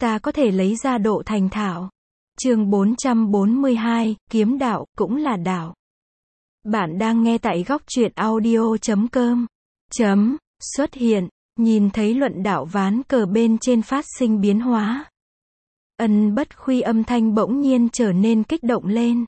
ta có thể lấy ra độ thành thạo. Chương 442, kiếm đạo, cũng là đạo. Bạn đang nghe tại góc truyện audio.com. Xuất hiện, nhìn thấy luận đạo ván cờ bên trên phát sinh biến hóa. Ân Bất Khuy âm thanh bỗng nhiên trở nên kích động lên.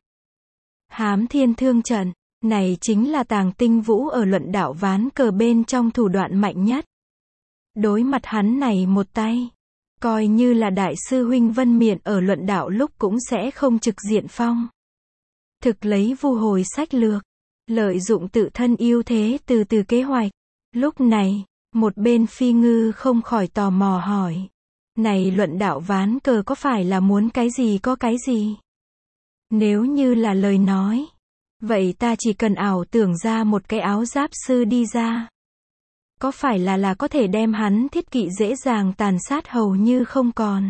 Hám Thiên Thương Trận, này chính là Tàng Tinh Vũ ở luận đạo ván cờ bên trong thủ đoạn mạnh nhất. Đối mặt hắn này một tay, coi như là đại sư huynh Vân Miện ở luận đạo lúc cũng sẽ không trực diện phong. Thực lấy vu hồi sách lược, lợi dụng tự thân ưu thế từ từ kế hoạch. Lúc này, một bên Phi Ngư không khỏi tò mò hỏi. Này luận đạo ván cờ có phải là muốn cái gì có cái gì? Nếu như là lời nói, vậy ta chỉ cần ảo tưởng ra một cái áo giáp sư đi ra. Có phải là có thể đem hắn thiết kỵ dễ dàng tàn sát hầu như không còn?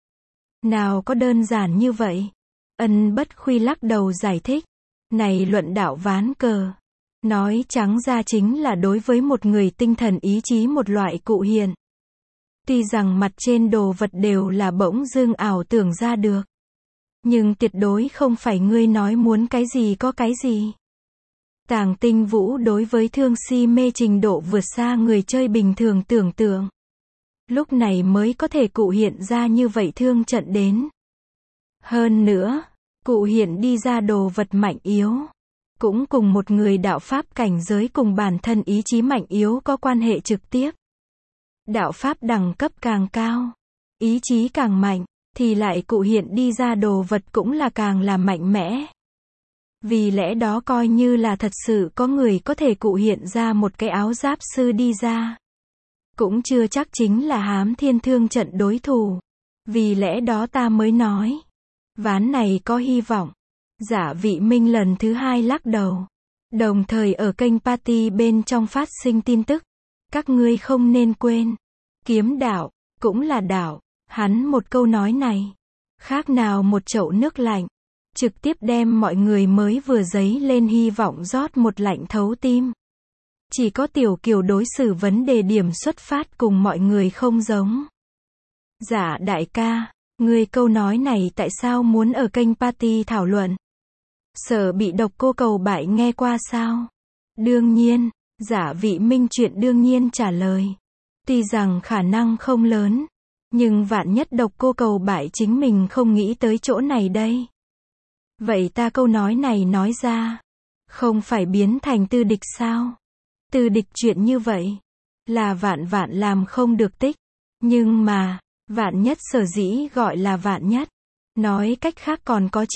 Nào có đơn giản như vậy? Ân Bất Khuy lắc đầu giải thích. Này luận đạo ván cờ, nói trắng ra chính là đối với một người tinh thần ý chí một loại cụ hiện. Tuy rằng mặt trên đồ vật đều là bỗng dưng ảo tưởng ra được, nhưng tuyệt đối không phải ngươi nói muốn cái gì có cái gì. Tàng Tinh Vũ đối với thương si mê trình độ vượt xa người chơi bình thường tưởng tượng. Lúc này mới có thể cụ hiện ra như vậy thương trận đến. Hơn nữa, cụ hiện đi ra đồ vật mạnh yếu, cũng cùng một người đạo pháp cảnh giới cùng bản thân ý chí mạnh yếu có quan hệ trực tiếp. Đạo pháp đẳng cấp càng cao, ý chí càng mạnh, thì lại cụ hiện đi ra đồ vật cũng là càng là mạnh mẽ. Vì lẽ đó coi như là thật sự có người có thể cụ hiện ra một cái áo giáp sư đi ra, cũng chưa chắc chính là Hám Thiên Thương Trận đối thủ. Vì lẽ đó ta mới nói, ván này có hy vọng. Giả Vị Minh lần thứ hai lắc đầu, đồng thời ở kênh party bên trong phát sinh tin tức. Các ngươi không nên quên, kiếm đạo, cũng là đạo. Hắn một câu nói này, khác nào một chậu nước lạnh, trực tiếp đem mọi người mới vừa dấy lên hy vọng rót một lạnh thấu tim. Chỉ có Tiểu Kiều đối xử vấn đề điểm xuất phát cùng mọi người không giống. Dạ đại ca, ngươi câu nói này tại sao muốn ở kênh party thảo luận? Sợ bị Độc Cô cầu bại nghe qua sao? Đương nhiên, Giả Vị Minh chuyện đương nhiên trả lời. Tuy rằng khả năng không lớn, nhưng vạn nhất Độc Cô cầu bại chính mình không nghĩ tới chỗ này đây. Vậy ta câu nói này nói ra, không phải biến thành tư địch sao? Tư địch chuyện như vậy, là vạn vạn làm không được tích. Nhưng mà, vạn nhất sở dĩ gọi là vạn nhất. Nói cách khác còn có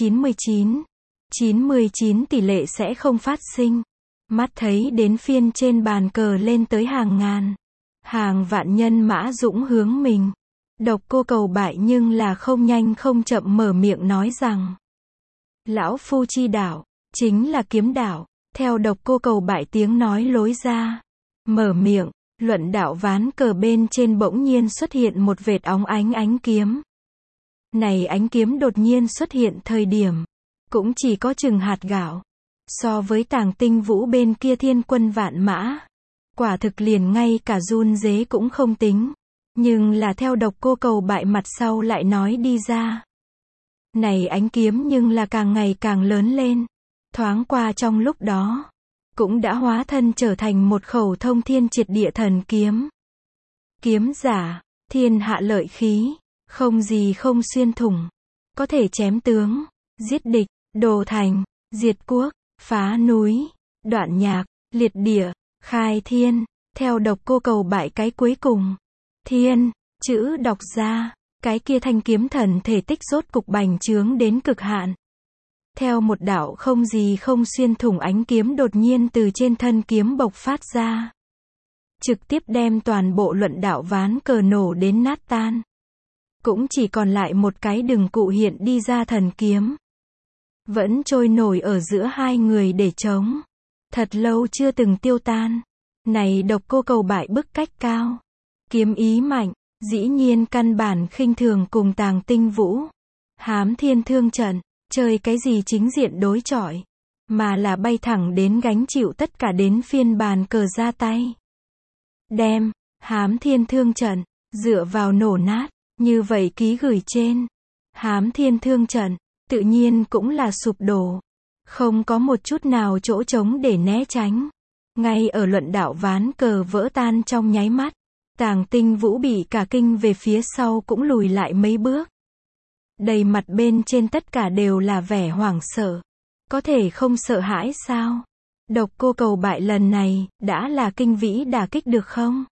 99 tỷ lệ sẽ không phát sinh. Mắt thấy đến phiên trên bàn cờ lên tới hàng ngàn, hàng vạn nhân mã dũng hướng mình. Độc Cô cầu bại nhưng là không nhanh không chậm mở miệng nói rằng, lão phu chi đạo, chính là kiếm đạo. Theo Độc Cô cầu bại tiếng nói lối ra, mở miệng, luận đạo ván cờ bên trên bỗng nhiên xuất hiện một vệt óng ánh ánh kiếm. Này ánh kiếm đột nhiên xuất hiện thời điểm, cũng chỉ có chừng hạt gạo. So với Tàng Tinh Vũ bên kia thiên quân vạn mã, quả thực liền ngay cả run rế cũng không tính. Nhưng là theo Độc Cô cầu bại mặt sau lại nói đi ra. Này ánh kiếm nhưng là càng ngày càng lớn lên. Thoáng qua trong lúc đó, cũng đã hóa thân trở thành một khẩu thông thiên triệt địa thần kiếm. Kiếm giả, thiên hạ lợi khí, không gì không xuyên thủng. Có thể chém tướng, giết địch, đồ thành, diệt quốc, phá núi, đoạn nhạc, liệt địa, khai thiên. Theo Độc Cô cầu bại cái cuối cùng, thiên, chữ đọc ra, cái kia thanh kiếm thần thể tích rốt cục bành trướng đến cực hạn. Theo một đạo không gì không xuyên thủng ánh kiếm đột nhiên từ trên thân kiếm bộc phát ra. Trực tiếp đem toàn bộ luận đạo ván cờ nổ đến nát tan. Cũng chỉ còn lại một cái đừng cụ hiện đi ra thần kiếm. Vẫn trôi nổi ở giữa hai người để chống. Thật lâu chưa từng tiêu tan. Này Độc Cô cầu bại bức cách cao. Kiếm ý mạnh, dĩ nhiên căn bản khinh thường cùng Tàng Tinh Vũ. Hám Thiên Thương Trận, chơi cái gì chính diện đối chọi, mà là bay thẳng đến gánh chịu tất cả đến phiên bàn cờ ra tay. Đem, Hám Thiên Thương Trận, dựa vào nổ nát, Như vậy ký gửi trên Hám Thiên Thương trận, tự nhiên cũng là sụp đổ. Không có một chút nào chỗ trống để né tránh. Ngay ở luận đạo ván cờ vỡ tan trong nháy mắt, Tàng Tinh Vũ bị cả kinh về phía sau cũng lùi lại mấy bước. Đầy mặt bên trên tất cả đều là vẻ hoảng sợ. Có thể không sợ hãi sao? Độc Cô Cầu bại lần này, đã là kinh vĩ đả kích được không?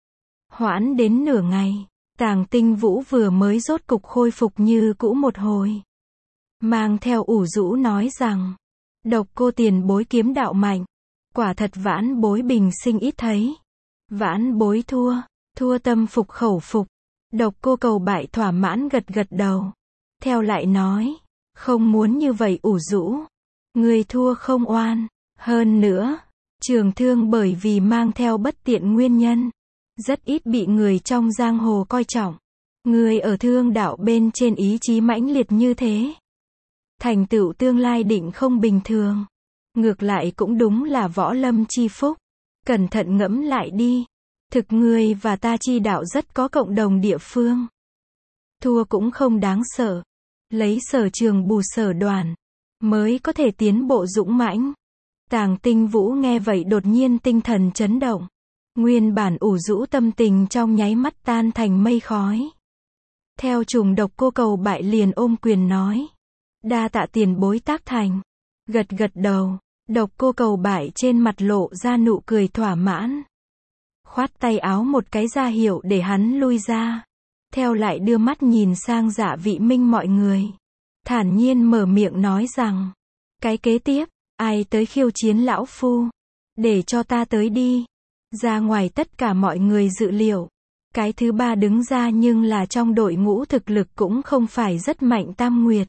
Hoãn đến nửa ngày, Tàng Tinh Vũ vừa mới rốt cục khôi phục như cũ một hồi. Mang theo ủ rũ nói rằng, Độc Cô tiền bối kiếm đạo mạnh. Quả thật vãn bối bình sinh ít thấy. Vãn bối thua tâm phục khẩu phục. Độc Cô Cầu bại thỏa mãn gật gật đầu. Theo lại nói, không muốn như vậy ủ rũ. Người thua không oan. Hơn nữa, Trường Thương bởi vì mang theo bất tiện nguyên nhân, rất ít bị người trong giang hồ coi trọng. Người ở thương đạo bên trên ý chí mãnh liệt như thế, thành tựu tương lai định không bình thường. Ngược lại cũng đúng là võ lâm chi phúc. Cẩn thận ngẫm lại đi. Thực ngươi và ta chi đạo rất có cộng đồng địa phương. Thua cũng không đáng sợ. Lấy sở trường bù sở đoàn, mới có thể tiến bộ dũng mãnh. Tàng Tinh Vũ nghe vậy đột nhiên tinh thần chấn động. Nguyên bản ủ rũ tâm tình trong nháy mắt tan thành mây khói. Theo trùng Độc Cô Cầu bại liền ôm quyền nói. Đa tạ tiền bối tác thành. Gật gật đầu. Độc Cô Cầu bại trên mặt lộ ra nụ cười thỏa mãn. Khoát tay áo một cái ra hiệu để hắn lui ra. Theo lại đưa mắt nhìn sang Dạ Vị Minh mọi người. Thản nhiên mở miệng nói rằng. Cái kế tiếp, ai tới khiêu chiến lão phu? Để cho ta tới đi. Ra ngoài tất cả mọi người dự liệu. Cái thứ ba đứng ra nhưng là trong đội ngũ thực lực cũng không phải rất mạnh Tam Nguyệt.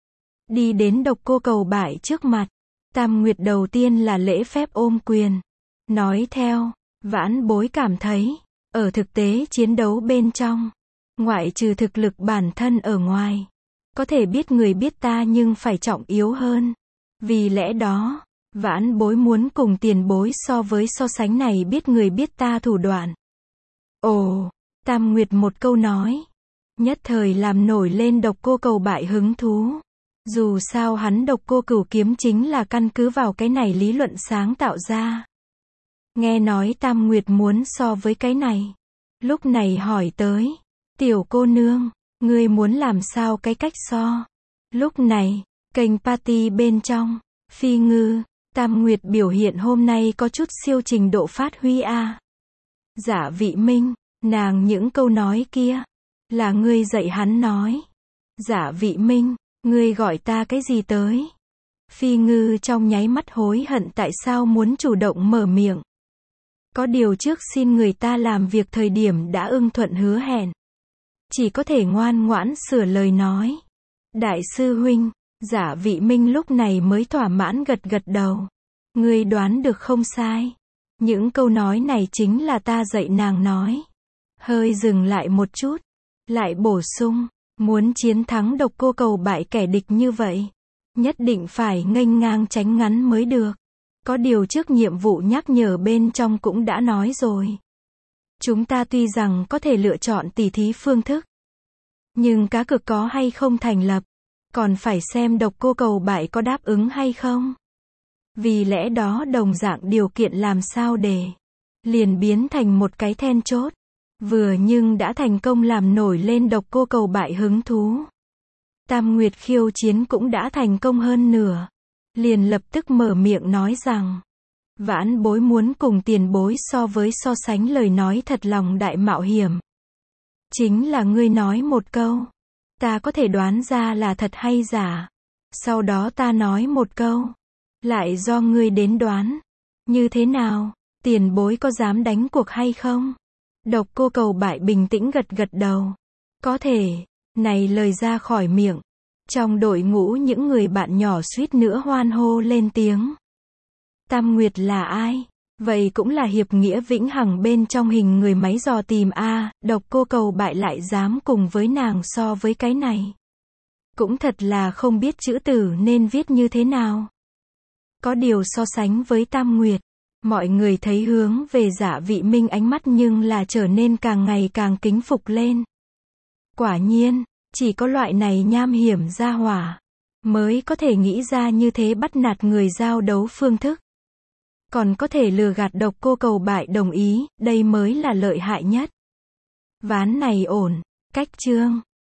Đi đến Độc Cô Cầu bại trước mặt. Tam Nguyệt đầu tiên là lễ phép ôm quyền. Nói theo, vãn bối cảm thấy, ở thực tế chiến đấu bên trong, ngoại trừ thực lực bản thân ở ngoài, có thể biết người biết ta nhưng phải trọng yếu hơn. Vì lẽ đó, vãn bối muốn cùng tiền bối so sánh này biết người biết ta thủ đoạn. Ồ, Tam Nguyệt một câu nói, nhất thời làm nổi lên Độc Cô Cầu bại hứng thú. Dù sao hắn Độc Cô Cửu kiếm chính là căn cứ vào cái này lý luận sáng tạo ra. Nghe nói Tam Nguyệt muốn so với cái này. Lúc này hỏi tới. Tiểu cô nương, ngươi muốn làm sao cái cách so? Lúc này, kênh party bên trong, Phi Ngư, Tam Nguyệt biểu hiện hôm nay có chút siêu trình độ phát huy a. Dạ Vị Minh, nàng những câu nói kia, là ngươi dạy hắn nói. Dạ Vị Minh, ngươi gọi ta cái gì tới? Phi Ngư trong nháy mắt hối hận tại sao muốn chủ động mở miệng. Có điều trước xin người ta làm việc thời điểm đã ưng thuận hứa hẹn. Chỉ có thể ngoan ngoãn sửa lời nói. Đại sư huynh, Dạ Vị Minh lúc này mới thỏa mãn gật gật đầu. Ngươi đoán được không sai. Những câu nói này chính là ta dạy nàng nói. Hơi dừng lại một chút. Lại bổ sung. Muốn chiến thắng Độc Cô Cầu bại kẻ địch như vậy, nhất định phải nghênh ngang tránh ngắn mới được. Có điều trước nhiệm vụ nhắc nhở bên trong cũng đã nói rồi. Chúng ta tuy rằng có thể lựa chọn tỉ thí phương thức, nhưng cá cược có hay không thành lập, còn phải xem Độc Cô Cầu bại có đáp ứng hay không. Vì lẽ đó đồng dạng điều kiện làm sao để liền biến thành một cái then chốt. Vừa nhưng đã thành công làm nổi lên Độc Cô Cầu bại hứng thú. Tam Nguyệt khiêu chiến cũng đã thành công hơn nửa. Liền lập tức mở miệng nói rằng, vãn bối muốn cùng tiền bối so sánh lời nói thật lòng đại mạo hiểm. Chính là ngươi nói một câu, ta có thể đoán ra là thật hay giả. Sau đó ta nói một câu, lại do ngươi đến đoán. Như thế nào, tiền bối có dám đánh cuộc hay không? Độc Cô Cầu bại bình tĩnh gật gật đầu. Có thể, này lời ra khỏi miệng. Trong đội ngũ những người bạn nhỏ suýt nữa hoan hô lên tiếng. Tam Nguyệt là ai? Vậy cũng là hiệp nghĩa vĩnh hằng bên trong hình người máy dò tìm a. Độc Cô Cầu bại lại dám cùng với nàng so với cái này. Cũng thật là không biết chữ tử nên viết như thế nào. Có điều so sánh với Tam Nguyệt, mọi người thấy hướng về Dạ Vị Minh ánh mắt nhưng là trở nên càng ngày càng kính phục lên. Quả nhiên, chỉ có loại này nham hiểm gia hỏa mới có thể nghĩ ra như thế bắt nạt người giao đấu phương thức. Còn có thể lừa gạt độc cô cầu bại đồng ý, đây mới là lợi hại nhất. Ván này ổn. Cách chương